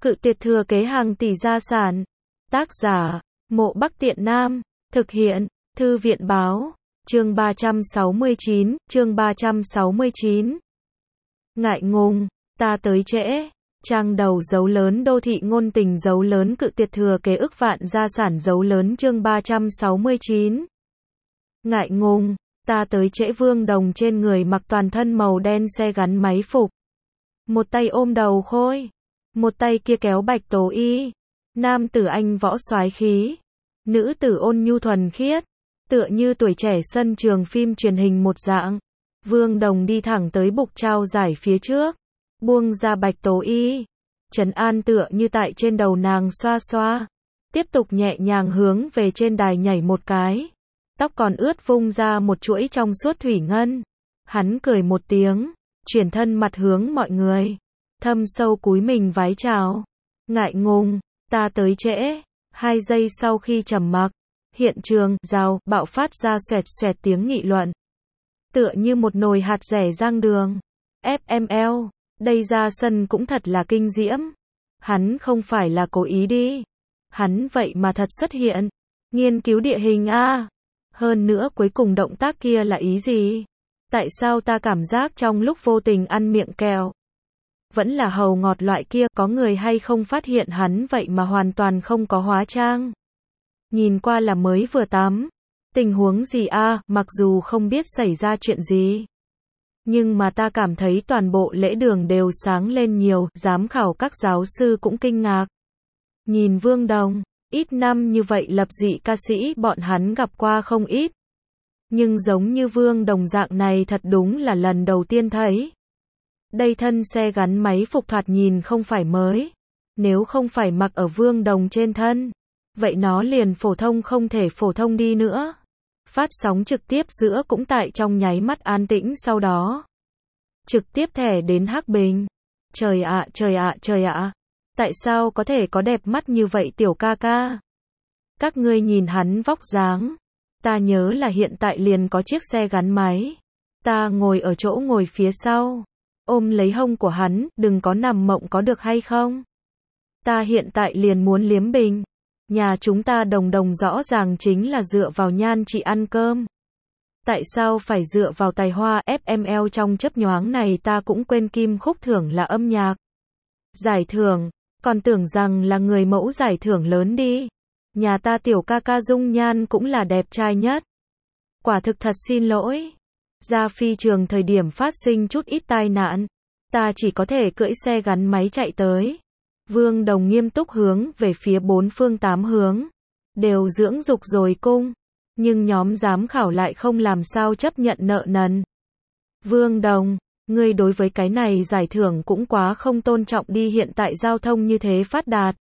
Cự tuyệt thừa kế hàng tỷ gia sản. Tác giả, Mộ Bắc Tiện Nam. Thực hiện, Thư viện báo. Chương 369. Ngại ngùng, ta tới trễ. Trang đầu dấu lớn đô thị ngôn tình dấu lớn cự tuyệt thừa kế ức vạn gia sản dấu lớn chương 369. Ngại ngùng, ta tới trễ. Vương Đồng trên người mặc toàn thân màu đen xe gắn máy phục. Một tay ôm đầu khôi, một tay kia kéo bạch tố y. Nam tử anh võ soái khí, nữ tử ôn nhu thuần khiết, tựa như tuổi trẻ sân trường phim truyền hình một dạng. Vương Đồng đi thẳng tới bục trao giải phía trước, buông ra bạch tố y, trấn an tựa như tại trên đầu nàng xoa xoa, tiếp tục nhẹ nhàng hướng về trên đài nhảy một cái, tóc còn ướt vung ra một chuỗi trong suốt thủy ngân. Hắn cười một tiếng, chuyển thân mặt hướng mọi người, thâm sâu cúi mình vái chào. Ngại ngùng, ta tới trễ. 2 giây sau khi trầm mặc, hiện trường rào bạo phát ra xoẹt xoẹt tiếng nghị luận, tựa như một nồi hạt rẻ rang đường. FML, đây ra sân cũng thật là kinh diễm. Hắn không phải là cố ý đi, hắn vậy mà thật xuất hiện. Nghiên cứu địa hình a. Hơn nữa cuối cùng động tác kia là ý gì? Tại sao ta cảm giác trong lúc vô tình ăn miệng kẹo vẫn là hàu ngọt loại kia? Có người hay không phát hiện hắn vậy mà hoàn toàn không có hóa trang, nhìn qua là mới vừa tắm. Tình huống gì a? Mặc dù không biết xảy ra chuyện gì, nhưng mà ta cảm thấy toàn bộ lễ đường đều sáng lên nhiều. Giám khảo các giáo sư cũng kinh ngạc. Nhìn Vương Đồng, ít năm như vậy lập dị ca sĩ bọn hắn gặp qua không ít, nhưng giống như Vương Đồng dạng này thật đúng là lần đầu tiên thấy. Đây thân xe gắn máy phục thoạt nhìn không phải mới, nếu không phải mặc ở Vương Đồng trên thân, vậy nó liền phổ thông không thể phổ thông đi nữa. Phát sóng trực tiếp giữa cũng tại trong nháy mắt an tĩnh, sau đó trực tiếp thẻ đến Hắc Bình. Trời ạ, trời ạ, trời ạ, tại sao có thể có đẹp mắt như vậy tiểu ca ca? Các ngươi nhìn hắn vóc dáng, ta nhớ là hiện tại liền có chiếc xe gắn máy, ta ngồi ở chỗ ngồi phía sau, ôm lấy hông của hắn, đừng có nằm mộng có được hay không? Ta hiện tại liền muốn liếm bình. Nhà chúng ta Đồng Đồng rõ ràng chính là dựa vào nhan trị ăn cơm. Tại sao phải dựa vào tài hoa? FML trong chớp nhoáng này ta cũng quên kim khúc thưởng là âm nhạc giải thưởng, còn tưởng rằng là người mẫu giải thưởng lớn đi. Nhà ta tiểu ca ca dung nhan cũng là đẹp trai nhất. Quả thực thật xin lỗi. Ra phi trường thời điểm phát sinh chút ít tai nạn, ta chỉ có thể cưỡi xe gắn máy chạy tới. Vương Đồng nghiêm túc hướng về phía 4 phương 8 hướng, đều dưỡng dục rồi cung, nhưng nhóm giám khảo lại không làm sao chấp nhận nợ nần. Vương Đồng, ngươi đối với cái này giải thưởng cũng quá không tôn trọng đi. Hiện tại giao thông như thế phát đạt,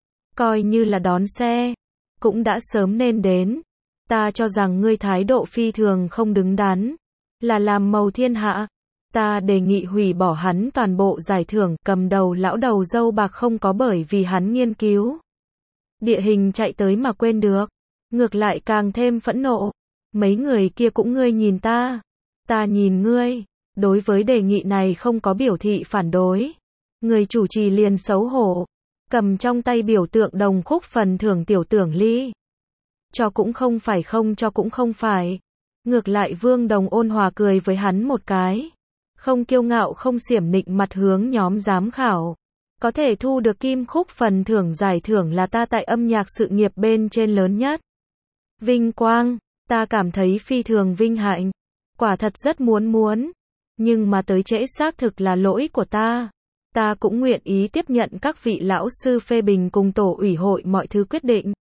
coi như là đón xe cũng đã sớm nên đến. Ta cho rằng ngươi thái độ phi thường không đứng đắn, là làm màu thiên hạ. Ta đề nghị hủy bỏ hắn toàn bộ giải thưởng. Cầm đầu lão đầu râu bạc không có bởi vì hắn nghiên cứu địa hình chạy tới mà quên được, ngược lại càng thêm phẫn nộ. Mấy người kia cũng ngươi nhìn ta, ta nhìn ngươi. Đối với đề nghị này không có biểu thị phản đối. Người chủ trì liền xấu hổ, cầm trong tay biểu tượng đồng khúc phần thưởng tiểu tưởng ly. Cho cũng không phải, không cho cũng không phải. Ngược lại Vương Đồng ôn hòa cười với hắn một cái, không kiêu ngạo không xiểm nịnh mặt hướng nhóm giám khảo. Có thể thu được kim khúc phần thưởng giải thưởng là ta tại âm nhạc sự nghiệp bên trên lớn nhất vinh quang, ta cảm thấy phi thường vinh hạnh. Quả thật rất muốn, nhưng mà tới trễ xác thực là lỗi của ta. Ta cũng nguyện ý tiếp nhận các vị lão sư phê bình cùng tổ ủy hội mọi thứ quyết định.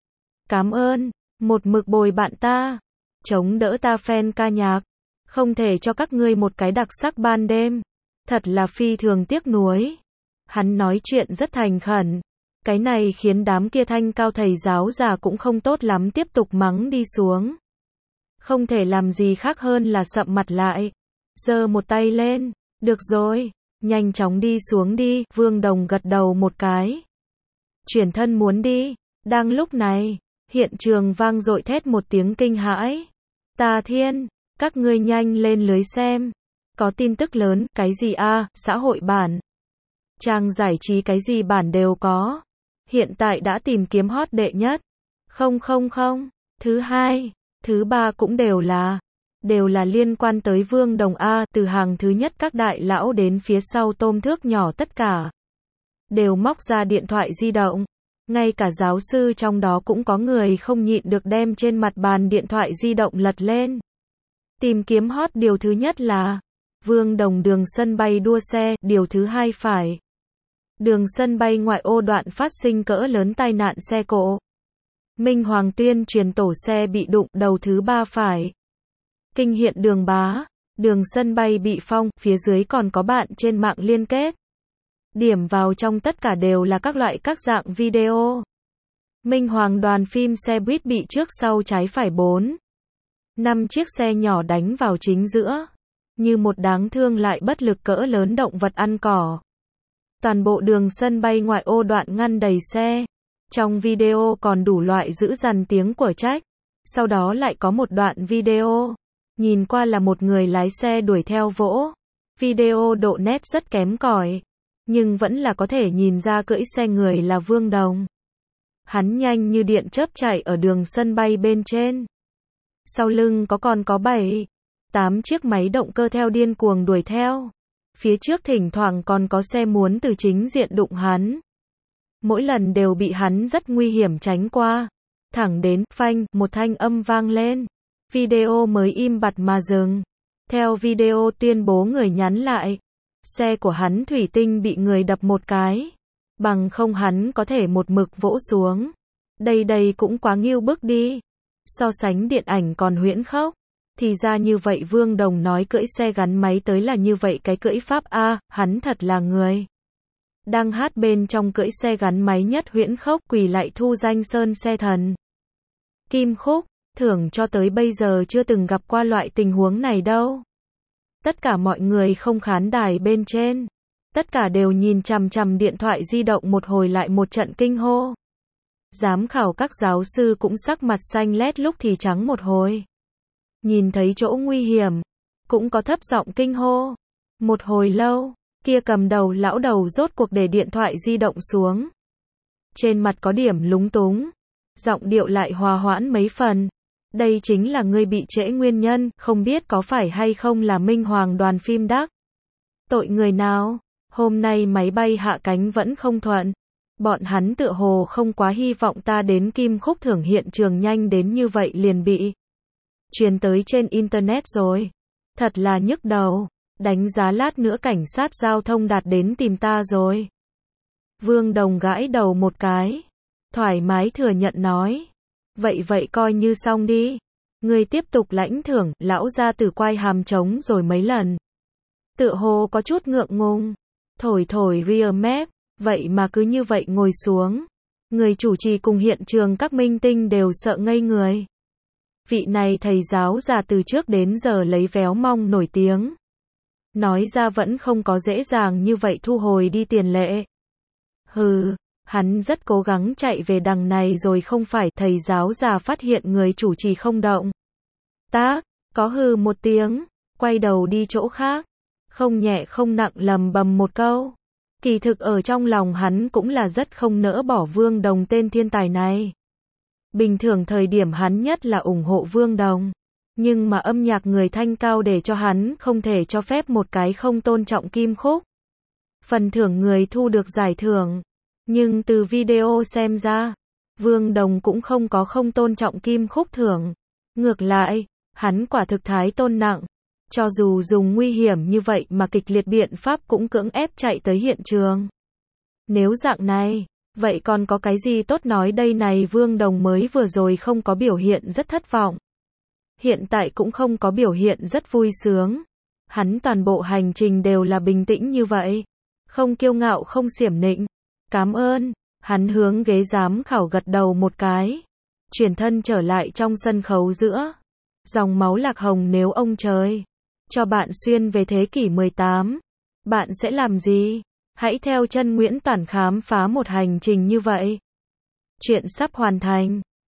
Cảm ơn, một mực bồi bạn ta, chống đỡ ta fan ca nhạc. Không thể cho các ngươi một cái đặc sắc ban đêm, thật là phi thường tiếc nuối. Hắn nói chuyện rất thành khẩn, cái này khiến đám kia thanh cao thầy giáo già cũng không tốt lắm tiếp tục mắng đi xuống. Không thể làm gì khác hơn là sậm mặt lại, giơ một tay lên, được rồi, nhanh chóng đi xuống đi. Vương Đồng gật đầu một cái, chuyển thân muốn đi. Đang lúc này, hiện trường vang dội thét một tiếng kinh hãi. Ta thiên, các ngươi nhanh lên lưới xem, có tin tức lớn. Cái gì a? Xã hội bản. Trang giải trí cái gì bản đều có. Hiện tại đã tìm kiếm hot đệ nhất. Không không không. Thứ hai, thứ ba cũng đều là liên quan tới Vương Đồng A, từ hàng thứ nhất các đại lão đến phía sau tôm thước nhỏ tất cả. Đều móc ra điện thoại di động. Ngay cả giáo sư trong đó cũng có người không nhịn được đem trên mặt bàn điện thoại di động lật lên. Tìm kiếm hot điều thứ nhất là Vương Đồng đường sân bay đua xe, điều thứ hai phải đường sân bay ngoại ô đoạn phát sinh cỡ lớn tai nạn xe cộ. Minh Hoàng tuyên truyền tổ xe bị đụng, đầu thứ ba phải kinh hiện đường bá, đường sân bay bị phong, phía dưới còn có bạn trên mạng liên kết. Điểm vào trong tất cả đều là các dạng video. Minh Hoàng đoàn phim xe buýt bị trước sau trái phải 4-5 chiếc xe nhỏ đánh vào chính giữa. Như một đáng thương lại bất lực cỡ lớn động vật ăn cỏ. Toàn bộ đường sân bay ngoại ô đoạn ngăn đầy xe. Trong video còn đủ loại dữ dằn tiếng của trách. Sau đó lại có một đoạn video. Nhìn qua là một người lái xe đuổi theo vỗ. Video độ nét rất kém cỏi. Nhưng vẫn là có thể nhìn ra cưỡi xe người là Vương Đồng. Hắn nhanh như điện chớp chạy ở đường sân bay bên trên. Sau lưng còn có 7-8 chiếc máy động cơ theo điên cuồng đuổi theo. Phía trước thỉnh thoảng còn có xe muốn từ chính diện đụng hắn. Mỗi lần đều bị hắn rất nguy hiểm tránh qua. Thẳng đến, phanh, một thanh âm vang lên. Video mới im bặt mà dừng. Theo video tuyên bố người nhắn lại. Xe của hắn thủy tinh bị người đập một cái. Bằng không hắn có thể một mực vỗ xuống. Đây cũng quá nghiêu bức đi. So sánh điện ảnh còn huyễn khốc. Thì ra như vậy Vương Đồng nói cưỡi xe gắn máy tới là như vậy cái cưỡi pháp A, hắn thật là người. Đang hát bên trong cưỡi xe gắn máy nhất huyễn khốc quỳ lại thu danh sơn xe thần. Kim Khúc, thưởng cho tới bây giờ chưa từng gặp qua loại tình huống này đâu. Tất cả mọi người không khán đài bên trên. Tất cả đều nhìn chằm chằm điện thoại di động một hồi lại một trận kinh hô. Giám khảo các giáo sư cũng sắc mặt xanh lét lúc thì trắng một hồi. Nhìn thấy chỗ nguy hiểm, cũng có thấp giọng kinh hô. Một hồi lâu, kia cầm đầu lão đầu rốt cuộc để điện thoại di động xuống. Trên mặt có điểm lúng túng, giọng điệu lại hòa hoãn mấy phần. Đây chính là ngươi bị trễ nguyên nhân, không biết có phải hay không là Minh Hoàng đoàn phim đắc. Tội người nào, hôm nay máy bay hạ cánh vẫn không thuận. Bọn hắn tựa hồ không quá hy vọng ta đến Kim Khúc thưởng hiện trường nhanh đến như vậy liền bị truyền tới trên internet rồi. Thật là nhức đầu, đánh giá lát nữa cảnh sát giao thông đạt đến tìm ta rồi. Vương Đồng gãi đầu một cái, thoải mái thừa nhận nói. Vậy coi như xong đi. Ngươi tiếp tục lãnh thưởng, lão gia tử quay hàm trống rồi mấy lần. Tựa hồ có chút ngượng ngùng. Thổi rear map, vậy mà cứ như vậy ngồi xuống. Người chủ trì cùng hiện trường các minh tinh đều sợ ngây người. Vị này thầy giáo già từ trước đến giờ lấy véo mong nổi tiếng. Nói ra vẫn không có dễ dàng như vậy thu hồi đi tiền lệ. Hừ, hắn rất cố gắng chạy về đằng này rồi không phải. Thầy giáo già phát hiện người chủ trì không động tác, có hừ một tiếng, quay đầu đi chỗ khác. Không nhẹ không nặng lầm bầm một câu. Kỳ thực ở trong lòng hắn cũng là rất không nỡ bỏ Vương Đồng tên thiên tài này. Bình thường thời điểm hắn nhất là ủng hộ Vương Đồng. Nhưng mà âm nhạc người thanh cao để cho hắn không thể cho phép một cái không tôn trọng Kim Khúc. Phần thưởng người thu được giải thưởng. Nhưng từ video xem ra, Vương Đồng cũng không có không tôn trọng Kim Khúc thưởng. Ngược lại, hắn quả thực thái tôn nặng. Cho dù dùng nguy hiểm như vậy mà kịch liệt biện pháp cũng cưỡng ép chạy tới hiện trường. Nếu dạng này, vậy còn có cái gì tốt nói đây này. Vương Đồng mới vừa rồi không có biểu hiện rất thất vọng. Hiện tại cũng không có biểu hiện rất vui sướng. Hắn toàn bộ hành trình đều là bình tĩnh như vậy. Không kiêu ngạo không xiểm nịnh. Cảm ơn. Hắn hướng ghế giám khảo gật đầu một cái. Chuyển thân trở lại trong sân khấu giữa. Dòng máu lạc hồng nếu ông trời cho bạn xuyên về thế kỷ 18, bạn sẽ làm gì? Hãy theo chân Nguyễn Toản khám phá một hành trình như vậy. Chuyện sắp hoàn thành.